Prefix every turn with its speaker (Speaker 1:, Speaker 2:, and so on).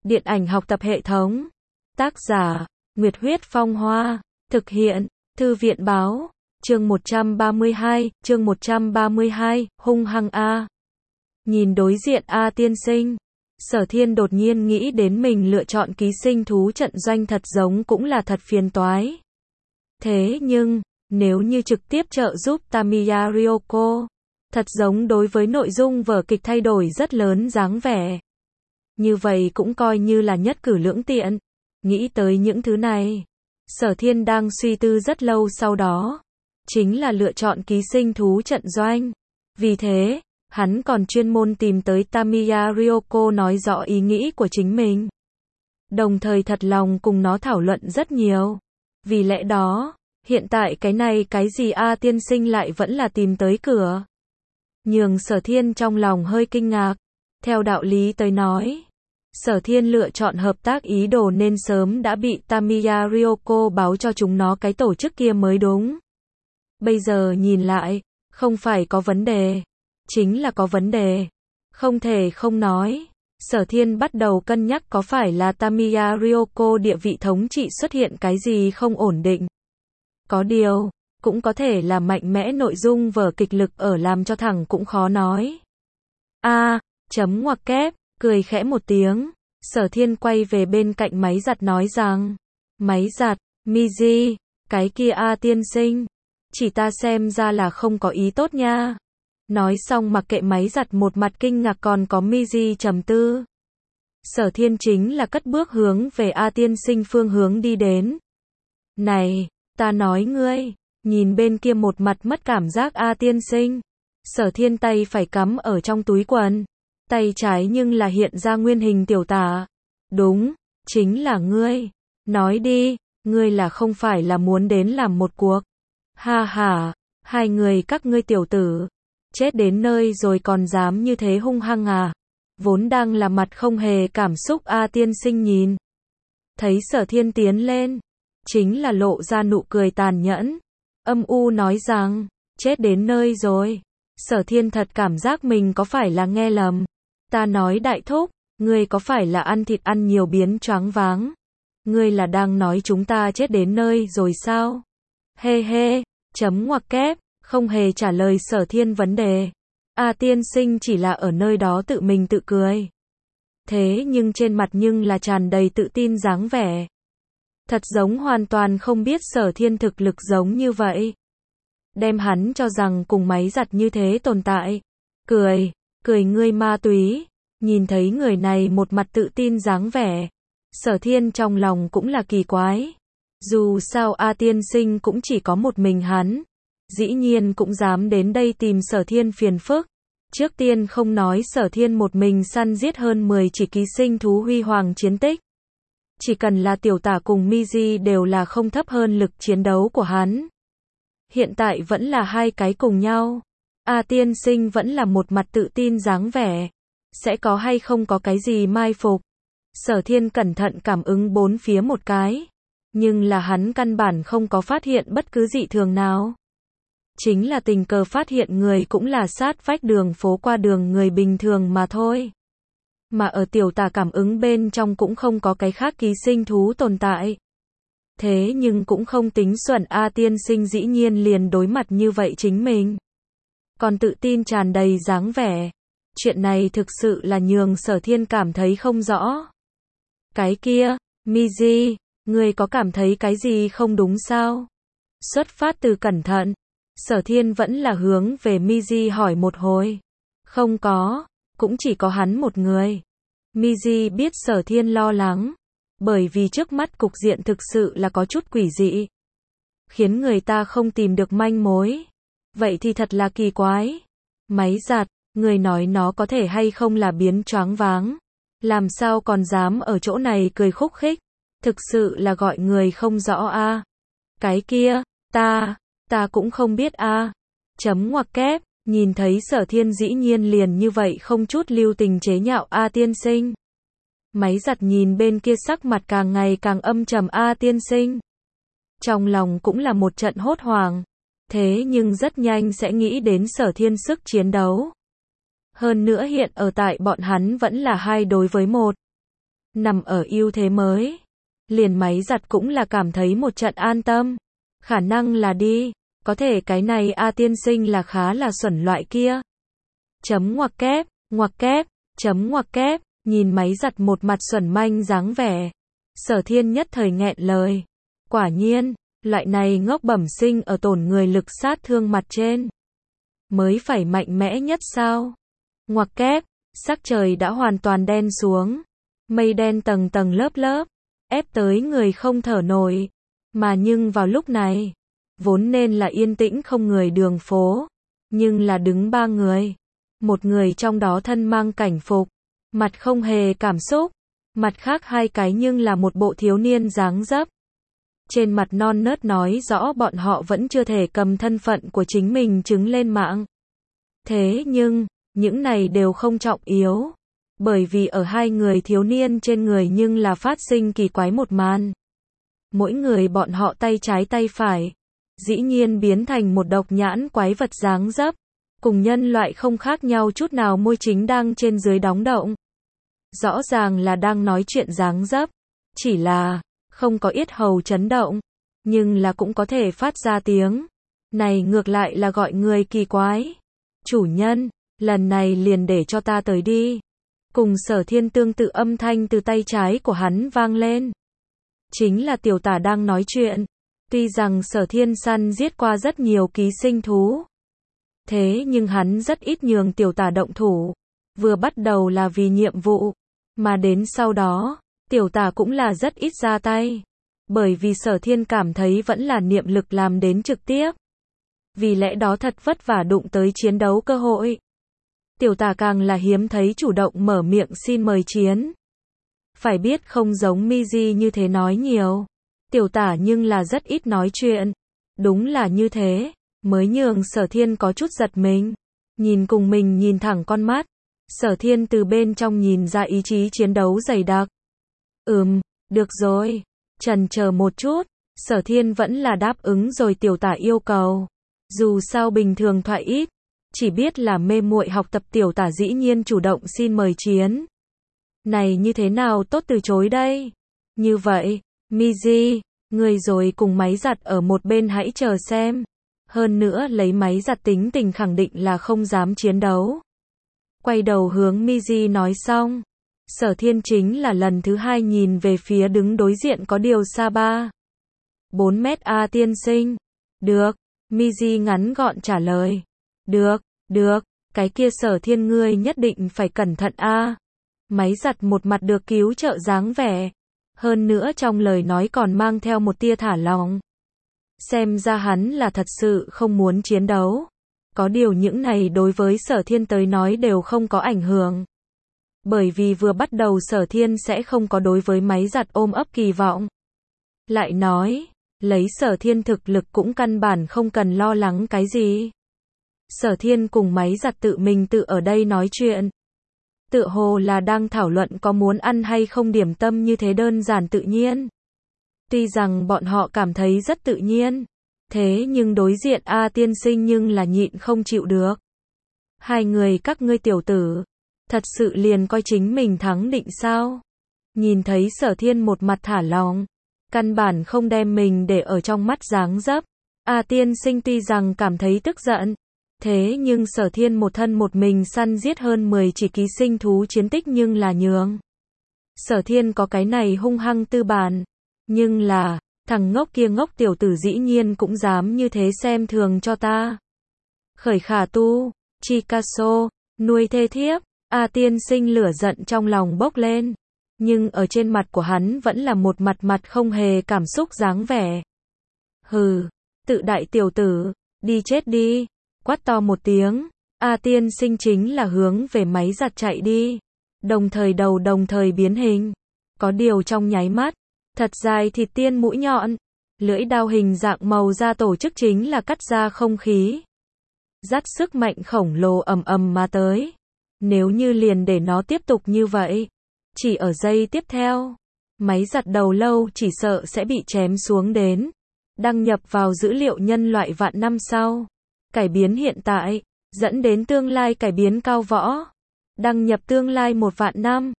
Speaker 1: Điện ảnh học tập hệ thống. Tác giả, Nguyệt Huyết Phong Hoa. Thực hiện, Thư viện báo. Chương 132, hung hăng A. Nhìn đối diện A tiên sinh. Sở Thiên đột nhiên nghĩ đến mình lựa chọn ký sinh thú trận doanh thật giống cũng là thật phiền toái. Thế nhưng, nếu như trực tiếp trợ giúp Tamiya Ryoko, thật giống đối với nội dung vở kịch thay đổi rất lớn dáng vẻ. Như vậy cũng coi như là nhất cử lưỡng tiện. Nghĩ tới những thứ này, Sở Thiên đang suy tư rất lâu sau đó. Chính là lựa chọn ký sinh thú trận doanh. Vì thế, hắn còn chuyên môn tìm tới Tamiya Ryoko nói rõ ý nghĩ của chính mình. Đồng thời thật lòng cùng nó thảo luận rất nhiều. Vì lẽ đó, hiện tại cái gì A tiên sinh lại vẫn là tìm tới cửa. Nhường Sở Thiên trong lòng hơi kinh ngạc. Theo đạo lý tới nói, Sở Thiên lựa chọn hợp tác ý đồ nên sớm đã bị Tamiya Ryoko báo cho chúng nó cái tổ chức kia mới đúng. Bây giờ nhìn lại, không phải có vấn đề, chính là có vấn đề. Không thể không nói, Sở Thiên bắt đầu cân nhắc có phải là Tamiya Ryoko địa vị thống trị xuất hiện cái gì không ổn định. Có điều, cũng có thể là mạnh mẽ nội dung vở kịch lực ở làm cho thẳng cũng khó nói. Chấm ngoặc kép, cười khẽ một tiếng, Sở Thiên quay về bên cạnh máy giặt nói rằng, máy giặt, Miji, cái kia A tiên sinh, chỉ ta xem ra là không có ý tốt nha. Nói xong mặc kệ máy giặt một mặt kinh ngạc còn có Miji trầm tư. Sở Thiên chính là cất bước hướng về A tiên sinh phương hướng đi đến. Này, ta nói ngươi, nhìn bên kia một mặt mất cảm giác A tiên sinh. Sở Thiên tay phải cắm ở trong túi quần. Tay trái nhưng là hiện ra nguyên hình tiểu tả. Đúng, chính là ngươi. Nói đi, ngươi là không phải là muốn đến làm một cuộc. Ha ha, hai người các ngươi tiểu tử. Chết đến nơi rồi còn dám như thế hung hăng à. Vốn đang là mặt không hề cảm xúc A tiên sinh nhìn. Thấy Sở Thiên tiến lên. Chính là lộ ra nụ cười tàn nhẫn. Âm u nói rằng, chết đến nơi rồi. Sở Thiên thật cảm giác mình có phải là nghe lầm. Ta nói đại thúc, ngươi có phải là ăn thịt ăn nhiều biến choáng váng? Ngươi là đang nói chúng ta chết đến nơi rồi sao? Hê hê, chấm ngoặc kép, không hề trả lời Sở Thiên vấn đề. A tiên sinh chỉ là ở nơi đó tự mình tự cười. Thế nhưng trên mặt nhưng là tràn đầy tự tin dáng vẻ. Thật giống hoàn toàn không biết Sở Thiên thực lực giống như vậy. Đem hắn cho rằng cùng máy giặt như thế tồn tại. Cười ngươi ma túy. Nhìn thấy người này một mặt tự tin dáng vẻ. Sở Thiên trong lòng cũng là kỳ quái. Dù sao A tiên sinh cũng chỉ có một mình hắn. Dĩ nhiên cũng dám đến đây tìm Sở Thiên phiền phức. Trước tiên không nói Sở Thiên một mình săn giết hơn 10 chỉ ký sinh thú huy hoàng chiến tích. Chỉ cần là tiểu tả cùng Miji đều là không thấp hơn lực chiến đấu của hắn. Hiện tại vẫn là hai cái cùng nhau. A tiên sinh vẫn là một mặt tự tin dáng vẻ. Sẽ có hay không có cái gì mai phục. Sở Thiên cẩn thận cảm ứng bốn phía một cái. Nhưng là hắn căn bản không có phát hiện bất cứ dị thường nào. Chính là tình cờ phát hiện người cũng là sát vách đường phố qua đường người bình thường mà thôi. Mà ở tiểu tả cảm ứng bên trong cũng không có cái khác ký sinh thú tồn tại. Thế nhưng cũng không tính xuẩn A tiên sinh dĩ nhiên liền đối mặt như vậy chính mình. Còn tự tin tràn đầy dáng vẻ. Chuyện này thực sự là nhường Sở Thiên cảm thấy không rõ. Cái kia, Miji, ngươi có cảm thấy cái gì không đúng sao? Xuất phát từ cẩn thận, Sở Thiên vẫn là hướng về Miji hỏi một hồi. Không có, cũng chỉ có hắn một người. Miji biết Sở Thiên lo lắng. Bởi vì trước mắt cục diện thực sự là có chút quỷ dị. Khiến người ta không tìm được manh mối. Vậy thì thật là kỳ quái. Máy giặt, người nói nó có thể hay không là biến choáng váng. Làm sao còn dám ở chỗ này cười khúc khích. Thực sự là gọi người không rõ a. Cái kia, ta cũng không biết a. Chấm ngoặc kép, nhìn thấy Sở Thiên dĩ nhiên liền như vậy không chút lưu tình chế nhạo A tiên sinh. Máy giặt nhìn bên kia sắc mặt càng ngày càng âm trầm A tiên sinh. Trong lòng cũng là một trận hốt hoảng. Thế nhưng rất nhanh sẽ nghĩ đến Sở Thiên sức chiến đấu. Hơn nữa hiện ở tại bọn hắn vẫn là 2 đối với 1. nằm ở ưu thế mới. Liền máy giặt cũng là cảm thấy một trận an tâm. Khả năng là đi, có thể cái này A tiên sinh là khá là xuẩn loại kia. Ngoặc kép, ngoặc kép, nhìn máy giặt một mặt xuẩn manh dáng vẻ. Sở Thiên nhất thời nghẹn lời. Quả nhiên, loại này ngốc bẩm sinh ở tổn người lực sát thương mặt trên. Mới phải mạnh mẽ nhất sao? Ngoặc kép, sắc trời đã hoàn toàn đen xuống. Mây đen tầng tầng lớp lớp, ép tới người không thở nổi. Mà nhưng vào lúc này, vốn nên là yên tĩnh không người đường phố. Nhưng là đứng ba người. Một người trong đó thân mang cảnh phục, mặt không hề cảm xúc. Mặt khác hai cái nhưng là một bộ thiếu niên dáng dấp. Trên mặt non nớt nói rõ bọn họ vẫn chưa thể cầm thân phận của chính mình chứng lên mạng. Thế nhưng, những này đều không trọng yếu. Bởi vì ở hai người thiếu niên trên người nhưng là phát sinh kỳ quái một màn. Mỗi người bọn họ tay trái tay phải, dĩ nhiên biến thành một độc nhãn quái vật dáng dấp. Cùng nhân loại không khác nhau chút nào, môi chính đang trên dưới đóng động. Rõ ràng là đang nói chuyện dáng dấp. Chỉ là, không có yết hầu chấn động. Nhưng là cũng có thể phát ra tiếng. Này ngược lại là gọi người kỳ quái. Chủ nhân, lần này liền để cho ta tới đi. Cùng Sở Thiên tương tự âm thanh từ tay trái của hắn vang lên. Chính là tiểu tả đang nói chuyện. Tuy rằng Sở Thiên săn giết qua rất nhiều ký sinh thú. Thế nhưng hắn rất ít nhường tiểu tả động thủ. Vừa bắt đầu là vì nhiệm vụ. Mà đến sau đó, tiểu tả cũng là rất ít ra tay. Bởi vì Sở Thiên cảm thấy vẫn là niệm lực làm đến trực tiếp. Vì lẽ đó thật vất vả đụng tới chiến đấu cơ hội. Tiểu tả càng là hiếm thấy chủ động mở miệng xin mời chiến. Phải biết không giống Miji như thế nói nhiều. Tiểu tả nhưng là rất ít nói chuyện. Đúng là như thế, mới nhường Sở Thiên có chút giật mình. Nhìn cùng mình nhìn thẳng con mắt. Sở Thiên từ bên trong nhìn ra ý chí chiến đấu dày đặc. Được rồi. Chần chờ một chút, Sở Thiên vẫn là đáp ứng rồi tiểu tả yêu cầu. Dù sao bình thường thoại ít, chỉ biết là mê muội học tập, tiểu tả dĩ nhiên chủ động xin mời chiến. Này như thế nào tốt từ chối đây? Như vậy, Miji, người rồi cùng máy giặt ở một bên hãy chờ xem. Hơn nữa lấy máy giặt tính tình khẳng định là không dám chiến đấu. Quay đầu hướng Miji nói xong. Sở Thiên chính là lần thứ hai nhìn về phía đứng đối diện có điều xa 4 mét A tiên sinh. Được, Miji ngắn gọn trả lời. Được, cái kia Sở Thiên ngươi nhất định phải cẩn thận a. Máy giặt một mặt được cứu trợ dáng vẻ. Hơn nữa trong lời nói còn mang theo một tia thả lỏng. Xem ra hắn là thật sự không muốn chiến đấu. Có điều những này đối với Sở Thiên tới nói đều không có ảnh hưởng. Bởi vì vừa bắt đầu Sở Thiên sẽ không có đối với máy giặt ôm ấp kỳ vọng. Lại nói, lấy Sở Thiên thực lực cũng căn bản không cần lo lắng cái gì. Sở Thiên cùng máy giặt tự mình tự ở đây nói chuyện. Tựa hồ là đang thảo luận có muốn ăn hay không điểm tâm, như thế đơn giản tự nhiên. Tuy rằng bọn họ cảm thấy rất tự nhiên. Thế nhưng đối diện A tiên sinh nhưng là nhịn không chịu được. Hai người các ngươi tiểu tử, thật sự liền coi chính mình thắng định sao? Nhìn thấy Sở Thiên một mặt thả lỏng, căn bản không đem mình để ở trong mắt dáng dấp. A tiên sinh tuy rằng cảm thấy tức giận, thế nhưng Sở Thiên một thân một mình săn giết hơn 10 chỉ ký sinh thú chiến tích nhưng là nhường. Sở Thiên có cái này hung hăng tư bản, nhưng là, thằng ngốc kia ngốc tiểu tử dĩ nhiên cũng dám như thế xem thường cho ta. Khởi khả tu, Chicasso, nuôi thê thiếp, A tiên sinh lửa giận trong lòng bốc lên. Nhưng ở trên mặt của hắn vẫn là một mặt không hề cảm xúc dáng vẻ. Hừ, tự đại tiểu tử, đi chết đi. Quát to một tiếng, A tiên sinh chính là hướng về máy giặt chạy đi. Đồng thời biến hình. Có điều trong nháy mắt, thật dài thịt tiên mũi nhọn, lưỡi đao hình dạng màu da tổ chức chính là cắt ra không khí. Dắt sức mạnh khổng lồ ầm mà tới. Nếu như liền để nó tiếp tục như vậy, chỉ ở giây tiếp theo, máy giặt đầu lâu chỉ sợ sẽ bị chém xuống đến. Đăng nhập vào dữ liệu nhân loại vạn năm sau. Cải biến hiện tại, dẫn đến tương lai cải biến cao võ. Đăng nhập tương lai 1 vạn năm.